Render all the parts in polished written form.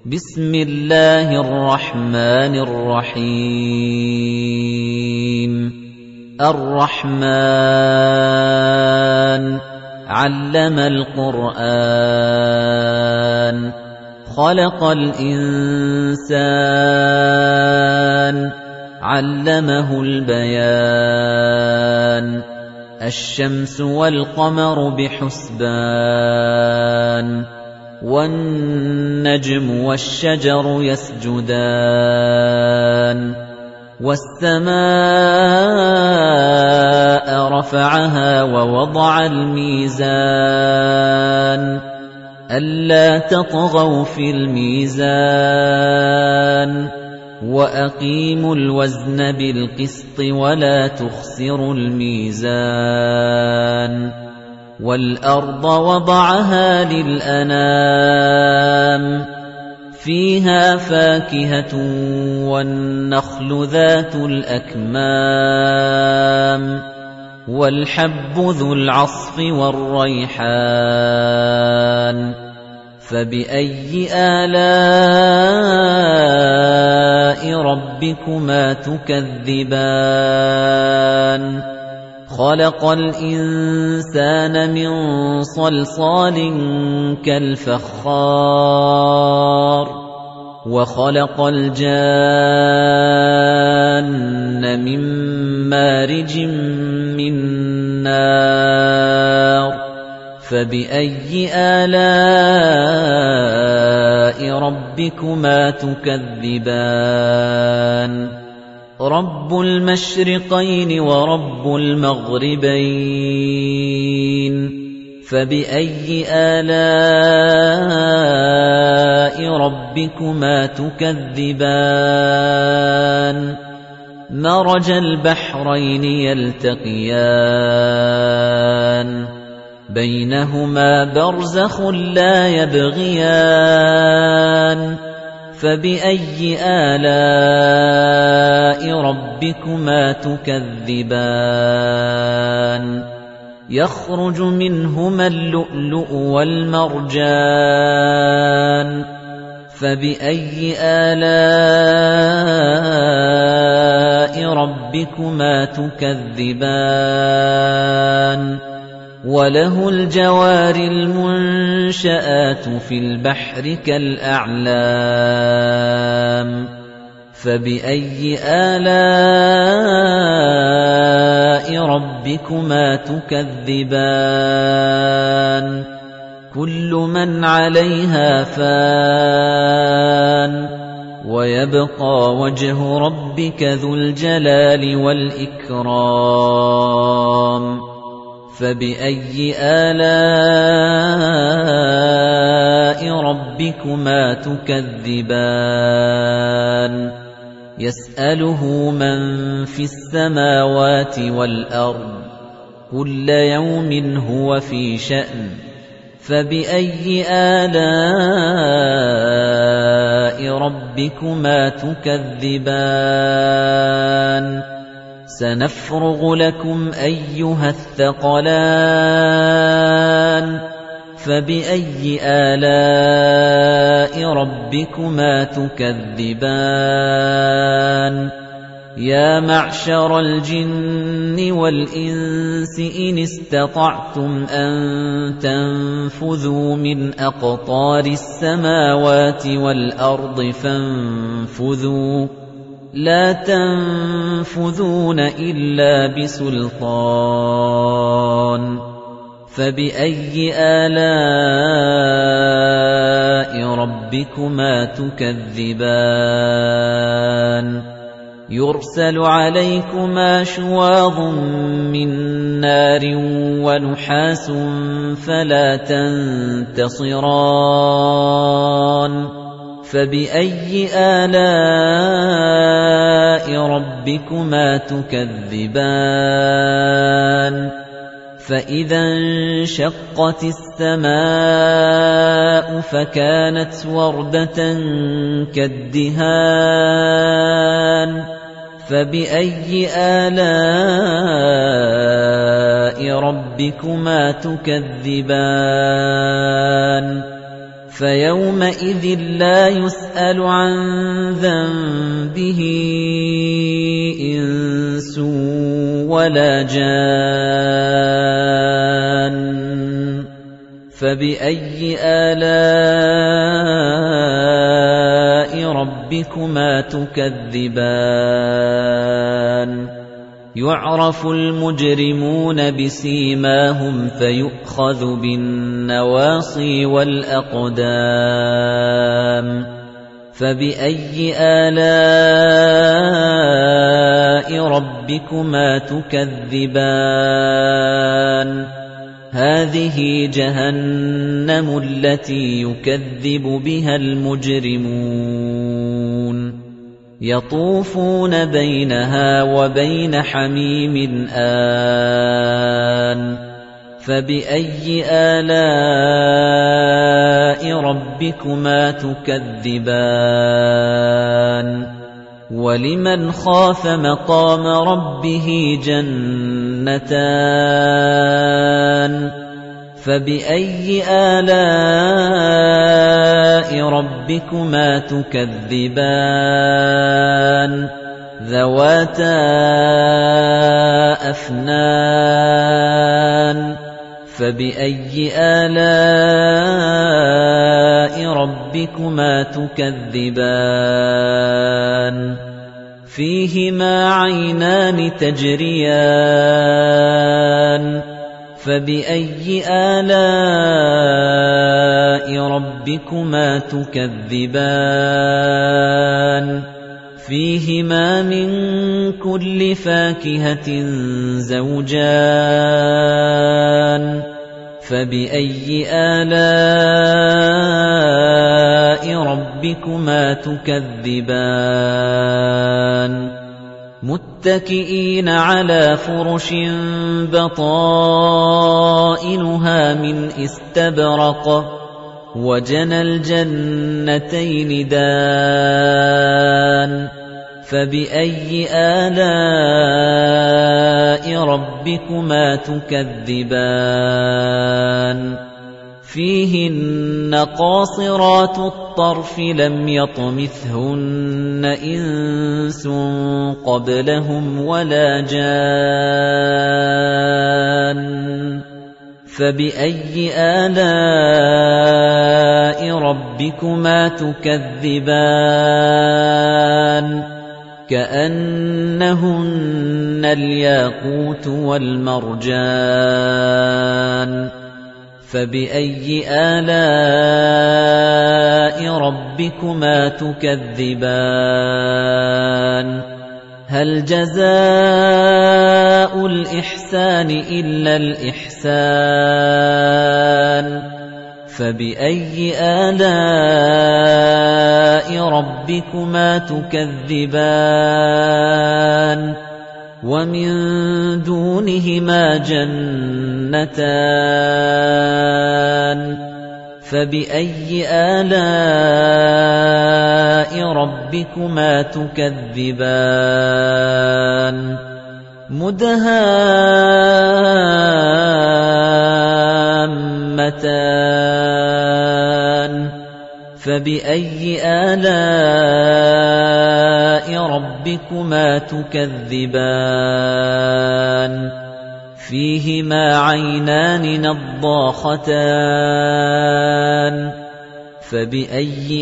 بسم الله الرحمن الرحيم الرحمن علم القرآن خلق الإنسان علمه البيان الشمس والقمر بحسبان والنجم والشجر يسجدان والسماء رفعها ووضع الميزان ألا تطغوا في الميزان وأقيموا الوزن بالقسط ولا تخسروا الميزان والأرض وضعها للأنام فيها فاكهة والنخل ذات الأكمام والحب ذو العصف والريحان فبأي آلاء ربكما تكذبان خلق الإنسان من صلصال كالفخار وخلق الجان من مارج من نار فبأي آلاء ربكما تكذبان رب المشرقين ورب المغربين فبأي آلاء ربكما تكذبان مرج البحرين يلتقيان بينهما برزخ لا يبغيان فبأي آلاء ربكما تكذبان يخرج منهما اللؤلؤ والمرجان فبأي آلاء ربكما تكذبان وله الجوار المنشآت في البحر كالأعلام فبأي آلاء ربكما تكذبان كل من عليها فان ويبقى وجه ربك ذو الجلال والإكرام فبأي آلاء ربكما تكذبان يسأله من في السماوات والأرض كل يوم هو في شأن فبأي آلاء ربكما تكذبان سنفرغ لكم أيها الثقلان فبأي آلاء ربكما تكذبان يا معشر الجن والإنس إن استطعتم أن تنفذوا من أقطار السماوات والأرض فانفذوا لا تنفذون إلا بسلطان فبأي آلاء ربكما تكذبان يرسل عليكما شواظ من نار ونحاس فلا تنتصران فبأي آلاء ربكما تكذبان فإذا انشقت السماء فكانت وردة كالدهان فبأي آلاء ربكما تكذبان فَيَوْمَئِذٍ لَّا يُسْأَلُ عَن ذَنبِهِ إِنسٌ وَلَا جَانٌّ فَبِأَيِّ آلَاءِ رَبِّكُمَا تُكَذِّبَانِ يُعْرَفُ الْمُجْرِمُونَ بِسِيمَاهُمْ فَيُؤْخَذُ بِالنَّوَاصِي وَالْأَقْدَامِ فَبِأَيِّ آلَاءِ رَبِّكُمَا تُكَذِّبَانِ هَٰذِهِ جَهَنَّمُ الَّتِي يُكَذِّبُ بِهَا الْمُجْرِمُونَ يَطُوفُونَ بَيْنَهَا وَبَيْنَ حَمِيمٍ آنٍ فَبِأَيِّ آلَاءِ رَبِّكُمَا تُكَذِّبَانِ وَلِمَنْ خَافَ مَقَامَ رَبِّهِ جَنَّتَانِ فَبِأَيِّ آلَاءِ رَبِّكُمَا تُكَذِّبَانِ ذَوَاتَا أَفْنَانٍ فَبِأَيِّ آلَاءِ رَبِّكُمَا تُكَذِّبَانِ فِيهِمَا عَيْنَانِ تَجْرِيَانِ فَبِأَيِّ آلَاءِ رَبِّكُمَا تُكَذِّبَانِ فِيهِمَا مِن كُلِّ فَاكِهَةٍ زَوْجَانِ فَبِأَيِّ آلَاءِ رَبِّكُمَا تُكَذِّبَانِ مُتَّكِئِينَ عَلَى فُرُشٍ بَطَائِنُهَا مِنْ إِسْتَبْرَقٍ وَجَنَى الْجَنَّتَيْنِ دَانٍ فَبِأَيِّ آلَاءِ رَبِّكُمَا تُكَذِّبَانِ فِيهِنَّ قَاصِرَاتُ الطَّرْفِ لَمْ يَطْمِثْهُنَّ إِنسٌ قَبْلَهُمْ وَلَا جَانٌّ فَبِأَيِّ آلَاءِ رَبِّكُمَا تُكَذِّبَانِ كَأَنَّهُنَّ الْيَاقُوتُ وَالْمَرْجَانُ فَبِأَيِّ آلَاءِ رَبِّكُمَا تُكَذِّبَانِ هَلْ جَزَاءُ الْإِحْسَانِ إِلَّا الْإِحْسَانُ فَبِأَيِّ آلَاءِ رَبِّكُمَا تُكَذِّبَانِ وَمِن دُونِهِمَا جَنَّتَانِ فَبِأَيِّ آلَاءِ رَبِّكُمَا تُكَذِّبَانِ مُدْهَامَّتَانِ فَبِأَيِّ آلَاءِ رَبِّكُمَا تُكَذِّبَانِ فِيهِمَا عَيْنَانِ نَضَّاخَتَانِ فَبِأَيِّ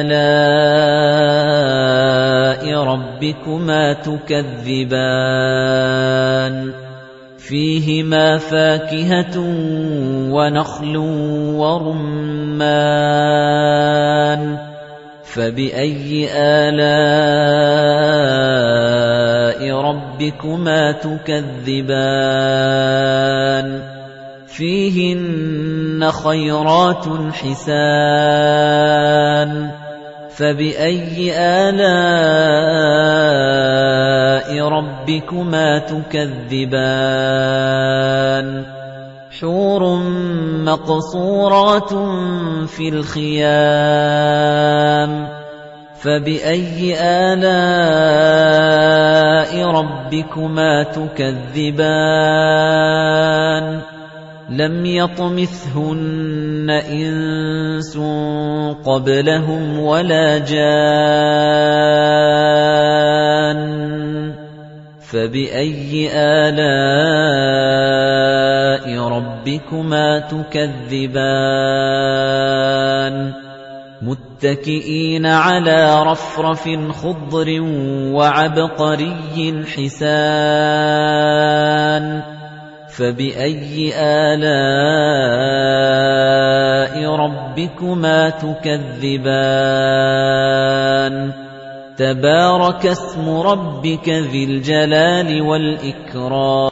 آلَاءِ رَبِّكُمَا تُكَذِّبَانِ فِيهِمَا فَاكِهَةٌ وَنَخْلٌ وَرُمَّانٌ فَبِأَيِّ آلَاءِ رَبِّكُمَا تُكَذِّبَانِ فِيهِنَّ خَيْرَاتٌ حِسَانٌ فَبِأَيِّ آلَاءِ رَبِّكُمَا تُكَذِّبَانِ حُورٌ مَّقْصُورَاتٌ فِي الْخِيَامِ فَبِأَيِّ آلَاءِ رَبِّكُمَا تُكَذِّبَانِ لَمْ يَطْمِثْهُنَّ إِنسٌ قَبْلَهُمْ وَلَا جَانٌّ فَبِأَيِّ آلَاءِ رَبِّكُمَا تُكَذِّبَانِ مُتَّكِئِينَ عَلَى رَفْرَفٍ خُضْرٍ وَعَبْقَرِيٍّ حِسَانٍ فَبِأَيِّ آلَاءِ رَبِّكُمَا تُكَذِّبَانِ تَبَارَكَ اسْمُ رَبِّكَ ذِي الْجَلَالِ وَالْإِكْرَامِ